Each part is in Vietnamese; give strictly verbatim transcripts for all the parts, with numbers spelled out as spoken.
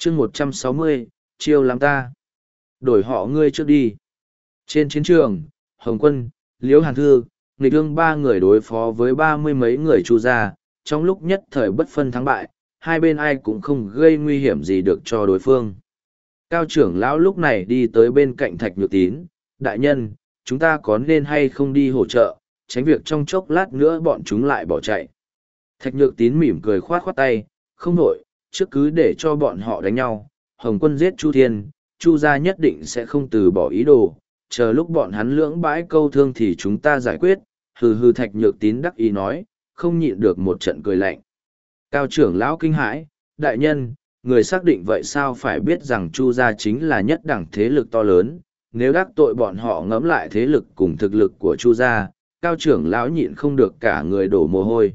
chương một trăm sáu mươi, chiêu làm ta. Đổi họ ngươi trước đi. Trên chiến trường, Hồng Quân, Liễu Hàn Thư, nghịch ương ba người đối phó với ba mươi mấy người Chu gia, trong lúc nhất thời bất phân thắng bại, hai bên ai cũng không gây nguy hiểm gì được cho đối phương. Cao trưởng lão lúc này đi tới bên cạnh Thạch Nhược Tín, đại nhân, chúng ta có nên hay không đi hỗ trợ, tránh việc trong chốc lát nữa bọn chúng lại bỏ chạy. Thạch Nhược Tín mỉm cười khoát khoát tay, không nổi, trước cứ để cho bọn họ đánh nhau, Hồng Quân giết Chu Thiên, Chu gia nhất định sẽ không từ bỏ ý đồ, chờ lúc bọn hắn lưỡng bãi câu thương thì chúng ta giải quyết, hừ hừ. Thạch Nhược Tín đắc ý nói, không nhịn được một trận cười lạnh. Cao trưởng lão kinh hãi, đại nhân, người xác định vậy sao phải biết rằng Chu gia chính là nhất đẳng thế lực to lớn, nếu đắc tội bọn họ ngẫm lại thế lực cùng thực lực của Chu gia, cao trưởng lão nhịn không được cả người đổ mồ hôi.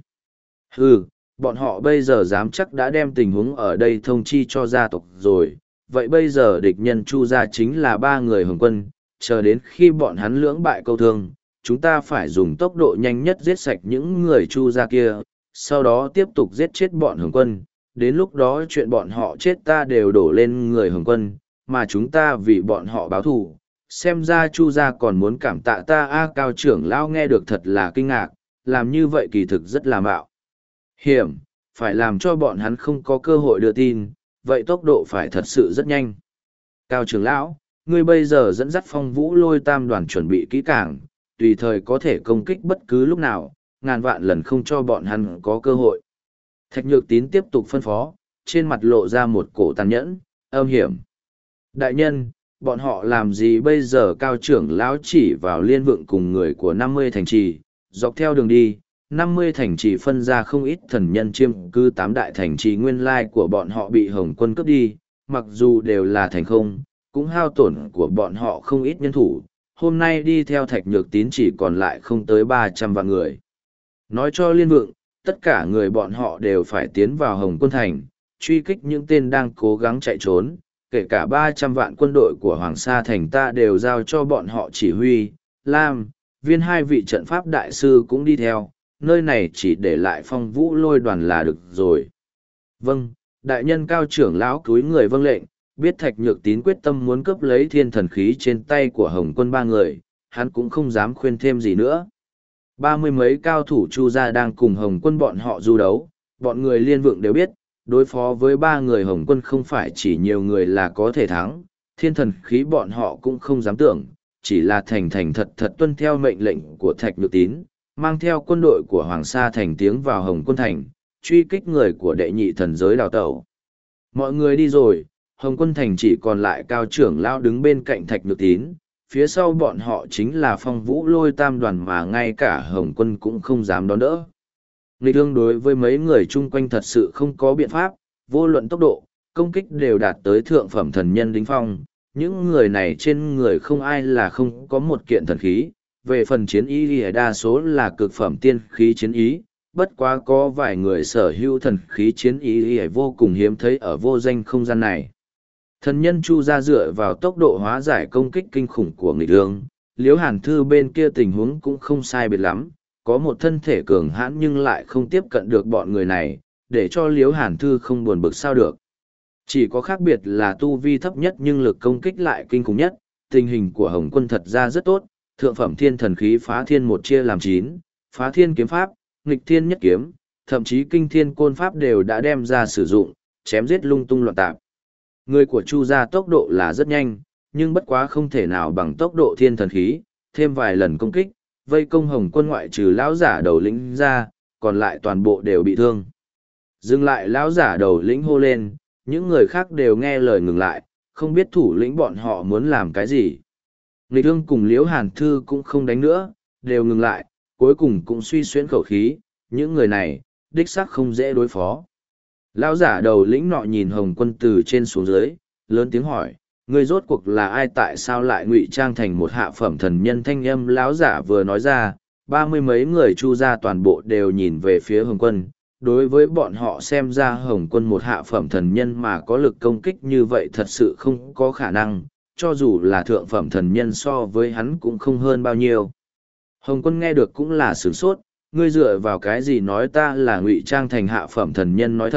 Hừ, bọn họ bây giờ dám chắc đã đem tình huống ở đây thông chi cho gia tộc rồi, vậy bây giờ địch nhân Chu gia chính là ba người Hồng Quân, chờ đến khi bọn hắn lưỡng bại câu thương, chúng ta phải dùng tốc độ nhanh nhất giết sạch những người Chu gia kia, sau đó tiếp tục giết chết bọn Hồng Quân, đến lúc đó chuyện bọn họ chết ta đều đổ lên người Hồng Quân, mà chúng ta vì bọn họ báo thù. Xem ra Chu gia còn muốn cảm tạ ta. A cao trưởng lão nghe được thật là kinh ngạc, làm như vậy kỳ thực rất là mạo hiểm, phải làm cho bọn hắn không có cơ hội đưa tin, vậy tốc độ phải thật sự rất nhanh. Cao trưởng lão, ngươi bây giờ dẫn dắt Phong Vũ Lôi Tam đoàn chuẩn bị kỹ càng, tùy thời có thể công kích bất cứ lúc nào, ngàn vạn lần không cho bọn hắn có cơ hội. Thạch Nhược Tín tiếp tục phân phó, trên mặt lộ ra một cổ tàn nhẫn, âm hiểm. Đại nhân, bọn họ làm gì bây giờ? Cao trưởng lão chỉ vào liên vượng cùng người của năm mươi thành trì, dọc theo đường đi, năm mươi thành trì phân ra không ít thần nhân chiêm cư tám đại thành trì nguyên lai của bọn họ bị Hồng Quân cướp đi, mặc dù đều là thành không, cũng hao tổn của bọn họ không ít nhân thủ, hôm nay đi theo Thạch Nhược Tín chỉ còn lại không tới ba trăm vạn người. Nói cho liên vượng, tất cả người bọn họ đều phải tiến vào Hồng Quân Thành, truy kích những tên đang cố gắng chạy trốn, kể cả ba trăm vạn quân đội của Hoàng Sa Thành ta đều giao cho bọn họ chỉ huy. Lam, Viên hai vị trận pháp đại sư cũng đi theo, nơi này chỉ để lại Phong Vũ Lôi đoàn là được rồi. Vâng, đại nhân. Cao trưởng lão cúi người vâng lệnh, biết Thạch Nhược Tín quyết tâm muốn cướp lấy thiên thần khí trên tay của Hồng Quân ba người, hắn cũng không dám khuyên thêm gì nữa. Ba mươi mấy cao thủ Chu gia đang cùng Hồng Quân bọn họ du đấu, bọn người liên vượng đều biết, đối phó với ba người Hồng Quân không phải chỉ nhiều người là có thể thắng, thiên thần khí bọn họ cũng không dám tưởng, chỉ là thành thành thật thật tuân theo mệnh lệnh của Thạch Nhược Tín, mang theo quân đội của Hoàng Sa Thành tiến vào Hồng Quân Thành, truy kích người của đệ nhị thần giới đào tẩu. Mọi người đi rồi, Hồng Quân Thành chỉ còn lại cao trưởng lao đứng bên cạnh Thạch Nhược Tín, phía sau bọn họ chính là Phong Vũ Lôi Tam đoàn mà ngay cả Hồng Quân cũng không dám đón đỡ. Nghịch ương đối với mấy người chung quanh thật sự không có biện pháp, vô luận tốc độ, công kích đều đạt tới thượng phẩm thần nhân đỉnh phong. Những người này trên người không ai là không có một kiện thần khí, về phần chiến ý thì đa số là cực phẩm tiên khí chiến ý, bất quá có vài người sở hữu thần khí chiến ý thì vô cùng hiếm thấy ở vô danh không gian này. Thần nhân Chu gia dựa vào tốc độ hóa giải công kích kinh khủng của nghịch ương, Liễu Hàn Thư bên kia tình huống cũng không sai biệt lắm, có một thân thể cường hãn nhưng lại không tiếp cận được bọn người này, để cho Liễu Hàn Thư không buồn bực sao được. Chỉ có khác biệt là tu vi thấp nhất nhưng lực công kích lại kinh khủng nhất, tình hình của Hồng Quân thật ra rất tốt, thượng phẩm thiên thần khí phá thiên một chia làm chín, phá thiên kiếm pháp, nghịch thiên nhất kiếm, thậm chí kinh thiên côn pháp đều đã đem ra sử dụng, chém giết lung tung loạn tạp. Người của Chu gia tốc độ là rất nhanh, nhưng bất quá không thể nào bằng tốc độ thiên thần khí, thêm vài lần công kích, vây công Hồng Quân ngoại trừ lão giả đầu lĩnh ra, còn lại toàn bộ đều bị thương. Dừng lại, lão giả đầu lĩnh hô lên, những người khác đều nghe lời ngừng lại, không biết thủ lĩnh bọn họ muốn làm cái gì. Nghịch ương cùng Liễu Hàn Thư cũng không đánh nữa, đều ngừng lại, cuối cùng cũng suy xuyễn khẩu khí, những người này, đích xác không dễ đối phó. Lão giả đầu lĩnh nọ nhìn Hồng Quân từ trên xuống dưới, lớn tiếng hỏi, ngươi rốt cuộc là ai, tại sao lại ngụy trang thành một hạ phẩm thần nhân? Thanh âm lão giả vừa nói ra, ba mươi mấy người Chu gia toàn bộ đều nhìn về phía Hồng Quân. Đối với bọn họ xem ra Hồng Quân một hạ phẩm thần nhân mà có lực công kích như vậy thật sự không có khả năng, cho dù là thượng phẩm thần nhân so với hắn cũng không hơn bao nhiêu. Hồng Quân nghe được cũng là sửng sốt, ngươi dựa vào cái gì nói ta là ngụy trang thành hạ phẩm thần nhân? Nói thật,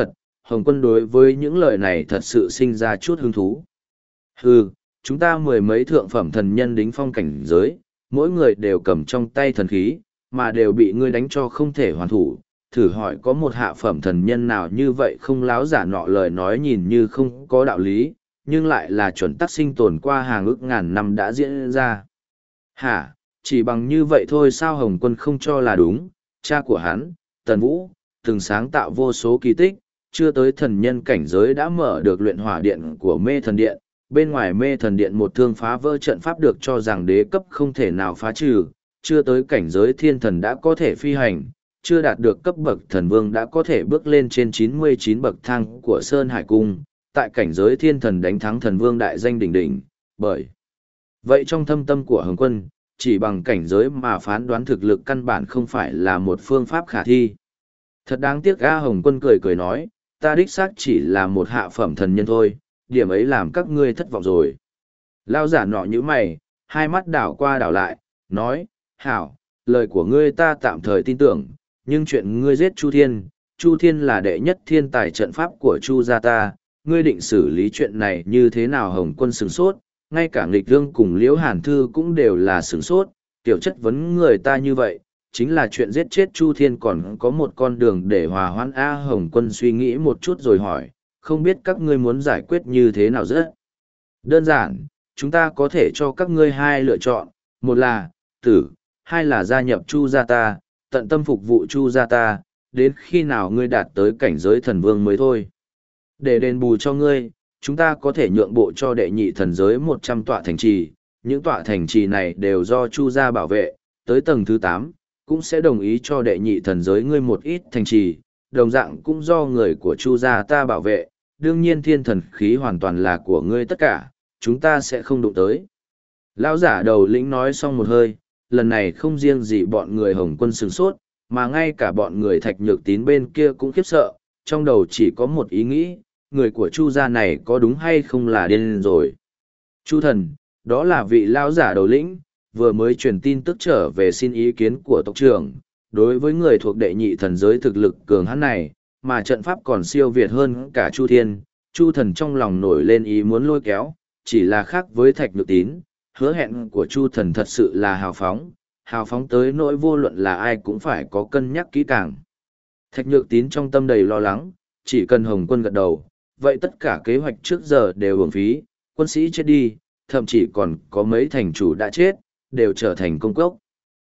Hồng Quân đối với những lời này thật sự sinh ra chút hứng thú. Hừ, chúng ta mười mấy thượng phẩm thần nhân đính phong cảnh giới, mỗi người đều cầm trong tay thần khí, mà đều bị ngươi đánh cho không thể hoàn thủ. Thử hỏi có một hạ phẩm thần nhân nào như vậy không láo giả nọ lời nói nhìn như không có đạo lý, nhưng lại là chuẩn tắc sinh tồn qua hàng ức ngàn năm đã diễn ra. Hả, chỉ bằng như vậy thôi sao? Hồng Quân không cho là đúng, cha của hắn, Tần Vũ, từng sáng tạo vô số kỳ tích, chưa tới thần nhân cảnh giới đã mở được luyện hỏa điện của mê thần điện. Bên ngoài mê thần điện một thương phá vỡ trận pháp được cho rằng đế cấp không thể nào phá trừ, chưa tới cảnh giới thiên thần đã có thể phi hành, chưa đạt được cấp bậc thần vương đã có thể bước lên trên chín mươi chín bậc thang của Sơn Hải Cung, tại cảnh giới thiên thần đánh thắng thần vương đại danh đỉnh đỉnh, bởi vậy trong thâm tâm của Hồng Quân, chỉ bằng cảnh giới mà phán đoán thực lực căn bản không phải là một phương pháp khả thi. Thật đáng tiếc A. Hồng Quân cười cười nói, ta đích xác chỉ là một hạ phẩm thần nhân thôi, điểm ấy làm các ngươi thất vọng rồi. Lao giả nọ như mày, hai mắt đảo qua đảo lại, nói, hảo, lời của ngươi ta tạm thời tin tưởng, nhưng chuyện ngươi giết Chu Thiên, Chu Thiên là đệ nhất thiên tài trận pháp của Chu gia ta, ngươi định xử lý chuyện này như thế nào? Hồng Quân sửng sốt, ngay cả nghịch lương cùng Liễu Hàn Thư cũng đều là sửng sốt, tiểu chất vấn người ta như vậy, chính là chuyện giết chết Chu Thiên còn có một con đường để hòa hoãn. A. Hồng Quân suy nghĩ một chút rồi hỏi, không biết các ngươi muốn giải quyết như thế nào? Rất đơn giản, chúng ta có thể cho các ngươi hai lựa chọn, một là tử, hai là gia nhập Chu gia ta, tận tâm phục vụ Chu gia ta, đến khi nào ngươi đạt tới cảnh giới thần vương mới thôi. Để đền bù cho ngươi, chúng ta có thể nhượng bộ cho đệ nhị thần giới một trăm tọa thành trì, những tọa thành trì này đều do Chu gia bảo vệ, tới tầng thứ tám, cũng sẽ đồng ý cho đệ nhị thần giới ngươi một ít thành trì, đồng dạng cũng do người của Chu gia ta bảo vệ, đương nhiên thiên thần khí hoàn toàn là của ngươi tất cả, chúng ta sẽ không đụng tới. Lão giả đầu lĩnh nói xong một hơi, lần này không riêng gì bọn người Hồng Quân sửng sốt, mà ngay cả bọn người Thạch Nhược Tín bên kia cũng khiếp sợ, trong đầu chỉ có một ý nghĩ, người của Chu gia này có đúng hay không là điên rồi. Chu thần, đó là vị lão giả đầu lĩnh, vừa mới truyền tin tức trở về xin ý kiến của tộc trưởng, đối với người thuộc đệ nhị thần giới thực lực cường hãn này, mà trận pháp còn siêu việt hơn cả Chu Thiên, Chu thần trong lòng nổi lên ý muốn lôi kéo, chỉ là khác với Thạch Nhược Tín, hứa hẹn của Chu thần thật sự là hào phóng, hào phóng tới nỗi vô luận là ai cũng phải có cân nhắc kỹ càng. Thạch Nhược Tín trong tâm đầy lo lắng, chỉ cần Hồng Quân gật đầu, vậy tất cả kế hoạch trước giờ đều uổng phí, quân sĩ chết đi, thậm chí còn có mấy thành chủ đã chết, đều trở thành công cốc.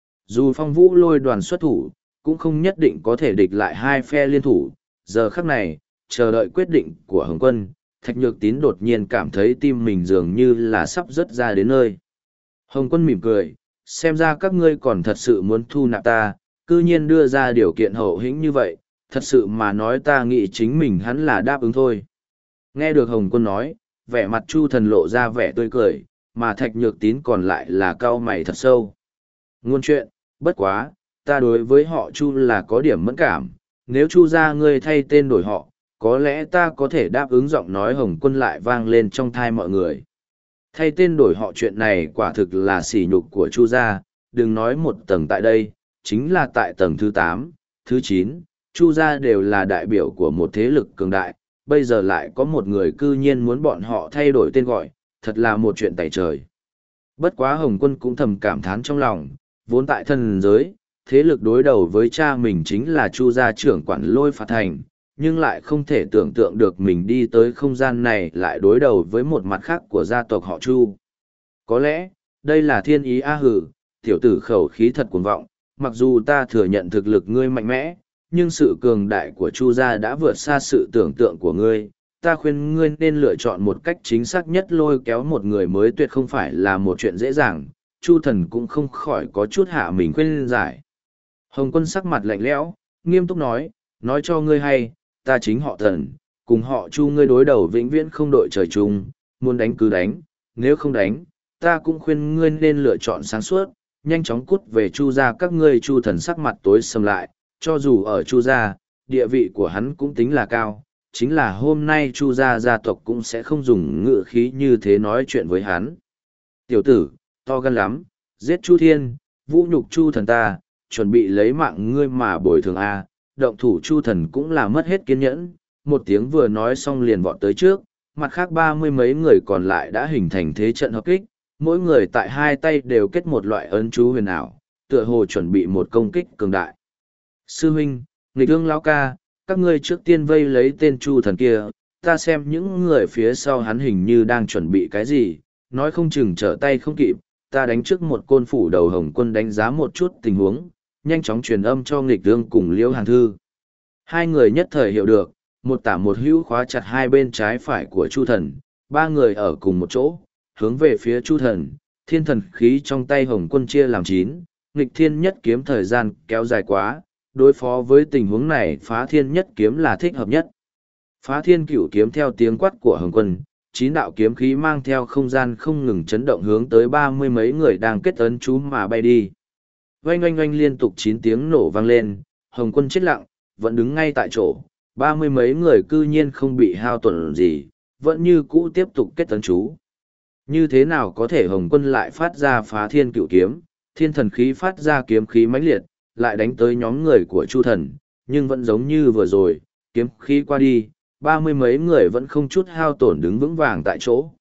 Dù Phong Vũ lôi đoàn xuất thủ, cũng không nhất định có thể địch lại hai phe liên thủ. Giờ khắc này, chờ đợi quyết định của Hồng Quân, Thạch Nhược Tín đột nhiên cảm thấy tim mình dường như là sắp rớt ra đến nơi. Hồng Quân mỉm cười, xem ra các ngươi còn thật sự muốn thu nạp ta, cư nhiên đưa ra điều kiện hậu hĩnh như vậy, thật sự mà nói ta nghĩ chính mình hắn là đáp ứng thôi. Nghe được Hồng Quân nói, vẻ mặt Chu thần lộ ra vẻ tươi cười, mà Thạch Nhược Tín còn lại là cau mày thật sâu. Ngôn chuyện, bất quá, ta đối với họ Chu là có điểm mẫn cảm, nếu Chu gia ngươi thay tên đổi họ, có lẽ ta có thể đáp ứng. Giọng nói Hồng Quân lại vang lên trong thai mọi người. Thay tên đổi họ chuyện này quả thực là sỉ nhục của Chu gia, đừng nói một tầng tại đây, chính là tại tầng thứ tám, thứ chín, Chu gia đều là đại biểu của một thế lực cường đại, bây giờ lại có một người cư nhiên muốn bọn họ thay đổi tên gọi, thật là một chuyện tày trời. Bất quá Hồng Quân cũng thầm cảm thán trong lòng, vốn tại thần giới, thế lực đối đầu với cha mình chính là Chu gia trưởng quản Lôi Phạt Thành, nhưng lại không thể tưởng tượng được mình đi tới không gian này lại đối đầu với một mặt khác của gia tộc họ Chu. Có lẽ, đây là thiên ý. A hử, tiểu tử khẩu khí thật cuồng vọng, mặc dù ta thừa nhận thực lực ngươi mạnh mẽ, nhưng sự cường đại của Chu gia đã vượt xa sự tưởng tượng của ngươi. Ta khuyên ngươi nên lựa chọn một cách chính xác nhất, lôi kéo một người mới tuyệt không phải là một chuyện dễ dàng. Chu thần cũng không khỏi có chút hạ mình khuyên giải. Hồng Quân sắc mặt lạnh lẽo, nghiêm túc nói, nói cho ngươi hay, ta chính họ Thần, cùng họ Chu ngươi đối đầu vĩnh viễn không đội trời chung, muốn đánh cứ đánh, nếu không đánh, ta cũng khuyên ngươi nên lựa chọn sáng suốt, nhanh chóng cút về Chu gia. Các ngươi. Chu thần sắc mặt tối sầm lại, cho dù ở Chu gia, địa vị của hắn cũng tính là cao, chính là hôm nay Chu gia gia tộc cũng sẽ không dùng ngữ khí như thế nói chuyện với hắn. Tiểu tử, to gan lắm, giết Chu Thiên, vũ nhục Chu thần ta, chuẩn bị lấy mạng ngươi mà bồi thường a. Động thủ Chu thần cũng là mất hết kiên nhẫn, một tiếng vừa nói xong liền vọt tới trước, mặt khác ba mươi mấy người còn lại đã hình thành thế trận hợp kích, mỗi người tại hai tay đều kết một loại ấn chú huyền ảo, tựa hồ chuẩn bị một công kích cường đại. Sư huynh, nghịch ương lão ca, các ngươi trước tiên vây lấy tên Chu thần kia, ta xem những người phía sau hắn hình như đang chuẩn bị cái gì, nói không chừng trở tay không kịp, ta đánh trước một côn phủ đầu Hồng Quân đánh giá một chút tình huống, nhanh chóng truyền âm cho nghịch ương cùng Liễu Hàn Thư. Hai người nhất thời hiểu được, một tả một hữu khóa chặt hai bên trái phải của Chu thần, ba người ở cùng một chỗ, hướng về phía Chu thần, thiên thần khí trong tay Hồng Quân chia làm chín, nghịch thiên nhất kiếm thời gian kéo dài quá, đối phó với tình huống này phá thiên nhất kiếm là thích hợp nhất. Phá thiên cửu kiếm theo tiếng quát của Hồng Quân, chín đạo kiếm khí mang theo không gian không ngừng chấn động hướng tới ba mươi mấy người đang kết ấn chú mà bay đi. Oanh oanh oanh liên tục chín tiếng nổ vang lên, Hồng Quân chết lặng, vẫn đứng ngay tại chỗ, ba mươi mấy người cư nhiên không bị hao tổn gì, vẫn như cũ tiếp tục kết ấn chú. Như thế nào có thể Hồng Quân lại phát ra phá thiên cửu kiếm, thiên thần khí phát ra kiếm khí mãnh liệt, lại đánh tới nhóm người của Chu thần, nhưng vẫn giống như vừa rồi, kiếm khí qua đi, ba mươi mấy người vẫn không chút hao tổn đứng vững vàng tại chỗ.